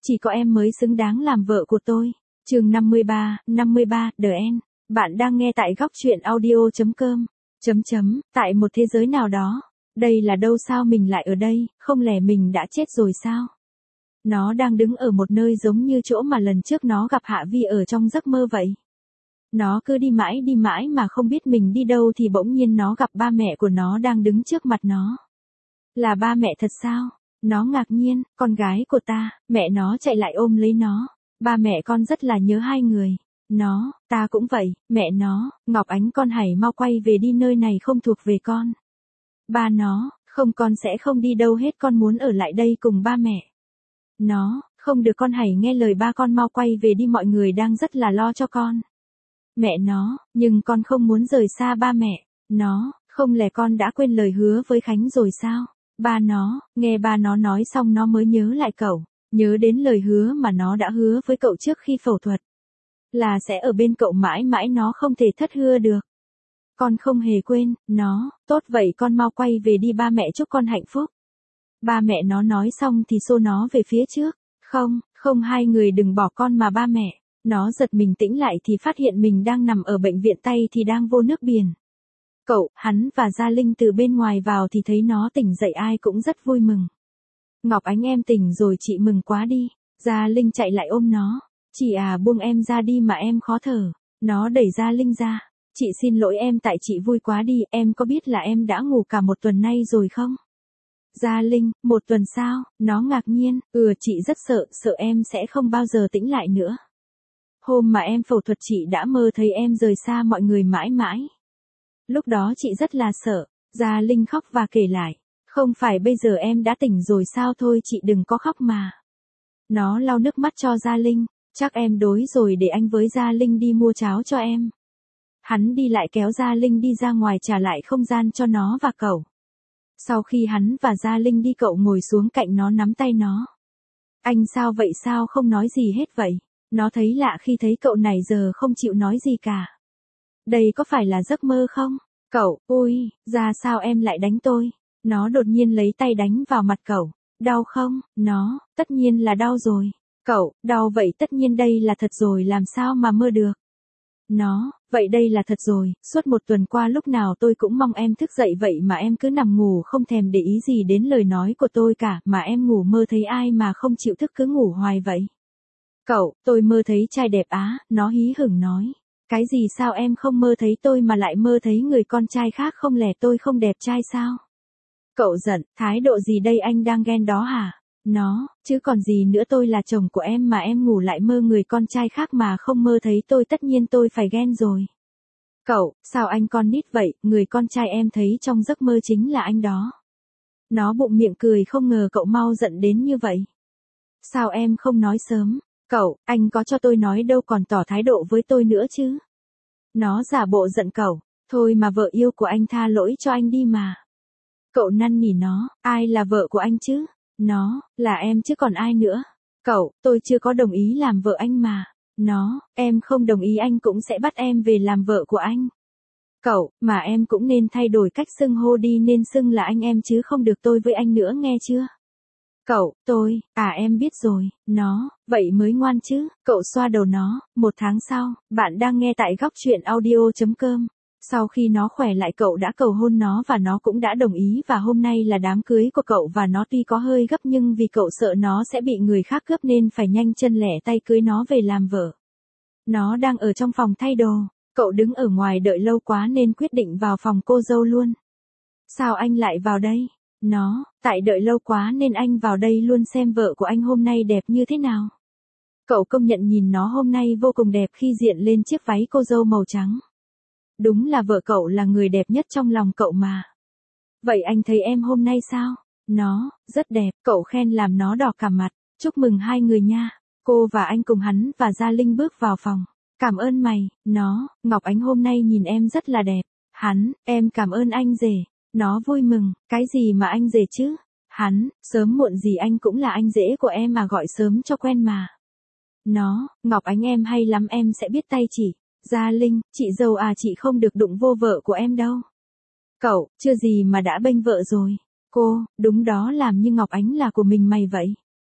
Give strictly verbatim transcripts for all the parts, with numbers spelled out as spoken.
Chỉ có em mới xứng đáng làm vợ của tôi. Chương năm mươi ba, năm mươi ba, The End. Bạn đang nghe tại góc truyện audio chấm com. Chấm chấm, tại một thế giới nào đó. Đây là đâu sao mình lại ở đây, không lẽ mình đã chết rồi sao? Nó đang đứng ở một nơi giống như chỗ mà lần trước nó gặp Hạ Vi ở trong giấc mơ vậy. Nó cứ đi mãi đi mãi mà không biết mình đi đâu thì bỗng nhiên nó gặp ba mẹ của nó đang đứng trước mặt nó. Là ba mẹ thật sao? Nó ngạc nhiên, con gái của ta, mẹ nó chạy lại ôm lấy nó. Ba mẹ con rất là nhớ hai người. Nó, ta cũng vậy, mẹ nó, Ngọc Ánh con hãy mau quay về đi, nơi này không thuộc về con. Ba nó, không, con sẽ không đi đâu hết, con muốn ở lại đây cùng ba mẹ. Nó, không được, con hãy nghe lời ba, con mau quay về đi, mọi người đang rất là lo cho con. Mẹ nó, nhưng con không muốn rời xa ba mẹ. Nó, không lẽ con đã quên lời hứa với Khánh rồi sao? Ba nó, nghe ba nó nói xong nó mới nhớ lại cậu, nhớ đến lời hứa mà nó đã hứa với cậu trước khi phẫu thuật. Là sẽ ở bên cậu mãi mãi, nó không thể thất hứa được. Con không hề quên. Nó, tốt vậy con mau quay về đi, ba mẹ chúc con hạnh phúc. Ba mẹ nó nói xong thì xô nó về phía trước. Không, không, hai người đừng bỏ con mà ba mẹ. Nó giật mình tỉnh lại thì phát hiện mình đang nằm ở bệnh viện, tay thì đang vô nước biển. Cậu, hắn và Gia Linh từ bên ngoài vào thì thấy nó tỉnh dậy, ai cũng rất vui mừng. Ngọc Ánh em tỉnh rồi, chị mừng quá đi. Gia Linh chạy lại ôm nó. Chị à, buông em ra đi mà em khó thở. Nó đẩy Gia Linh ra. Chị xin lỗi em, tại chị vui quá đi, em có biết là em đã ngủ cả một tuần nay rồi không? Gia Linh, một tuần sao? Nó ngạc nhiên, ừ chị rất sợ, sợ em sẽ không bao giờ tỉnh lại nữa. Hôm mà em phẫu thuật chị đã mơ thấy em rời xa mọi người mãi mãi. Lúc đó chị rất là sợ. Gia Linh khóc và kể lại. Không phải bây giờ em đã tỉnh rồi sao, thôi chị đừng có khóc mà. Nó lau nước mắt cho Gia Linh. Chắc em đói rồi, để anh với Gia Linh đi mua cháo cho em. Hắn đi lại kéo Gia Linh đi ra ngoài, trả lại không gian cho nó và cậu. Sau khi hắn và Gia Linh đi, cậu ngồi xuống cạnh nó nắm tay nó. Anh sao vậy, sao không nói gì hết vậy? Nó thấy lạ khi thấy cậu này giờ không chịu nói gì cả. Đây có phải là giấc mơ không? Cậu, ôi, ra sao em lại đánh tôi? Nó đột nhiên lấy tay đánh vào mặt cậu. Đau không? Nó, tất nhiên là đau rồi. Cậu, đau vậy, tất nhiên đây là thật rồi, làm sao mà mơ được? Nó, vậy đây là thật rồi, suốt một tuần qua lúc nào tôi cũng mong em thức dậy, vậy mà em cứ nằm ngủ không thèm để ý gì đến lời nói của tôi cả, mà em ngủ mơ thấy ai mà không chịu thức, cứ ngủ hoài vậy. Cậu, tôi mơ thấy trai đẹp á, nó hí hửng nói. Cái gì, sao em không mơ thấy tôi mà lại mơ thấy người con trai khác, không lẽ tôi không đẹp trai sao? Cậu giận, thái độ gì đây, anh đang ghen đó hả? Nó, chứ còn gì nữa, tôi là chồng của em mà em ngủ lại mơ người con trai khác mà không mơ thấy tôi, tất nhiên tôi phải ghen rồi. Cậu, sao anh con nít vậy, người con trai em thấy trong giấc mơ chính là anh đó. Nó bụng miệng cười, không ngờ cậu mau giận đến như vậy. Sao em không nói sớm? Cậu, anh có cho tôi nói đâu, còn tỏ thái độ với tôi nữa chứ. Nó giả bộ giận cậu. Thôi mà vợ yêu của anh tha lỗi cho anh đi mà. Cậu năn nỉ nó, ai là vợ của anh chứ? Nó, là em chứ còn ai nữa. Cậu, tôi chưa có đồng ý làm vợ anh mà. Nó, em không đồng ý anh cũng sẽ bắt em về làm vợ của anh. Cậu, mà em cũng nên thay đổi cách xưng hô đi, nên xưng là anh em chứ không được tôi với anh nữa, nghe chưa? Cậu, tôi, à em biết rồi. Nó, vậy mới ngoan chứ. Cậu xoa đầu nó. Một tháng sau, bạn đang nghe tại góc truyện audio chấm com. Sau khi nó khỏe lại, cậu đã cầu hôn nó và nó cũng đã đồng ý, và hôm nay là đám cưới của cậu và nó. Tuy có hơi gấp nhưng vì cậu sợ nó sẽ bị người khác cướp nên phải nhanh chân lẻ tay cưới nó về làm vợ. Nó đang ở trong phòng thay đồ. Cậu đứng ở ngoài đợi lâu quá nên quyết định vào phòng cô dâu luôn. Sao anh lại vào đây? Nó, tại đợi lâu quá nên anh vào đây luôn xem vợ của anh hôm nay đẹp như thế nào. Cậu công nhận nhìn nó hôm nay vô cùng đẹp khi diện lên chiếc váy cô dâu màu trắng. Đúng là vợ cậu là người đẹp nhất trong lòng cậu mà. Vậy anh thấy em hôm nay sao? Nó, rất đẹp, cậu khen làm nó đỏ cả mặt. Chúc mừng hai người nha. Cô và anh cùng hắn và Gia Linh bước vào phòng. Cảm ơn mày. Nó, Ngọc Ánh hôm nay nhìn em rất là đẹp. Hắn, em cảm ơn anh rể. Nó vui mừng, cái gì mà anh rể chứ? Hắn, sớm muộn gì anh cũng là anh rể của em mà, gọi sớm cho quen mà. Nó, Ngọc Ánh em hay lắm, em sẽ biết tay chỉ. Gia Linh, chị dâu à, chị không được đụng vô vợ của em đâu. Cậu, chưa gì mà đã bênh vợ rồi. Cô, đúng đó, làm như Ngọc Ánh là của mình mày vậy.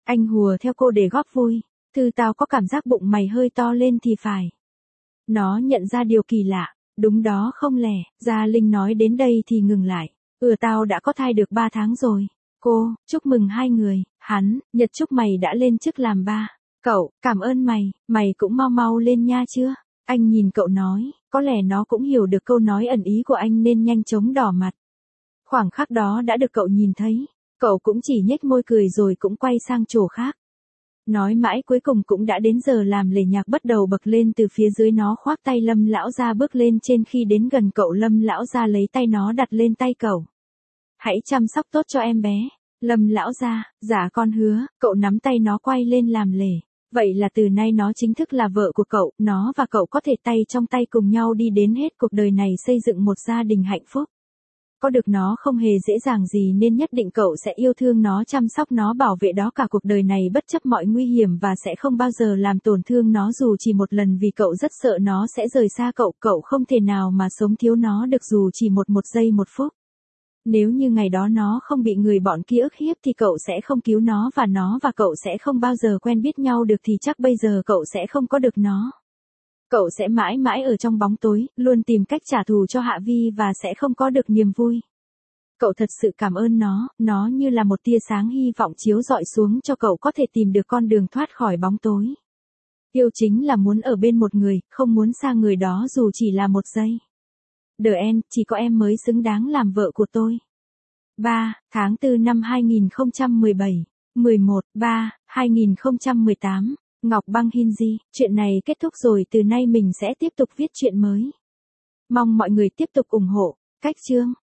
Anh hùa theo cô để góp vui. Thư tao có cảm giác bụng mày hơi to lên thì phải. Nó nhận ra điều kỳ lạ. Đúng đó không lẻ, Gia Linh nói đến đây thì ngừng lại. Ừ tao đã có thai được ba tháng rồi. Cô, chúc mừng hai người. Hắn, Nhật chúc mày đã lên chức làm ba. Cậu, cảm ơn mày, mày cũng mau mau lên nha chưa? Anh nhìn cậu nói, có lẽ nó cũng hiểu được câu nói ẩn ý của anh nên nhanh chóng đỏ mặt. Khoảng khắc đó đã được cậu nhìn thấy. Cậu cũng chỉ nhếch môi cười rồi cũng quay sang chỗ khác. Nói mãi cuối cùng cũng đã đến giờ làm lề nhạc bắt đầu bật lên từ phía dưới, nó khoác tay Lâm lão gia bước lên trên, khi đến gần cậu Lâm lão gia lấy tay nó đặt lên tay cậu. Hãy chăm sóc tốt cho em bé. Lâm lão gia, dạ con hứa, cậu nắm tay nó quay lên làm lề. Vậy là từ nay nó chính thức là vợ của cậu, nó và cậu có thể tay trong tay cùng nhau đi đến hết cuộc đời này, xây dựng một gia đình hạnh phúc. Có được nó không hề dễ dàng gì nên nhất định cậu sẽ yêu thương nó, chăm sóc nó, bảo vệ đó cả cuộc đời này bất chấp mọi nguy hiểm, và sẽ không bao giờ làm tổn thương nó dù chỉ một lần, vì cậu rất sợ nó sẽ rời xa cậu, cậu không thể nào mà sống thiếu nó được dù chỉ một một giây một phút. Nếu như ngày đó nó không bị người bọn kia ức hiếp thì cậu sẽ không cứu nó, và nó và cậu sẽ không bao giờ quen biết nhau được, thì chắc bây giờ cậu sẽ không có được nó. Cậu sẽ mãi mãi ở trong bóng tối, luôn tìm cách trả thù cho Hạ Vi và sẽ không có được niềm vui. Cậu thật sự cảm ơn nó, nó như là một tia sáng hy vọng chiếu rọi xuống cho cậu có thể tìm được con đường thoát khỏi bóng tối. Yêu chính là muốn ở bên một người, không muốn xa người đó dù chỉ là một giây. The End, chỉ có em mới xứng đáng làm vợ của tôi. ba. Tháng tư năm hai nghìn không trăm mười bảy. mười một. ba. hai nghìn không trăm mười tám. Ngọc Băng Hinji, chuyện này kết thúc rồi, từ nay mình sẽ tiếp tục viết chuyện mới. Mong mọi người tiếp tục ủng hộ. Cách chương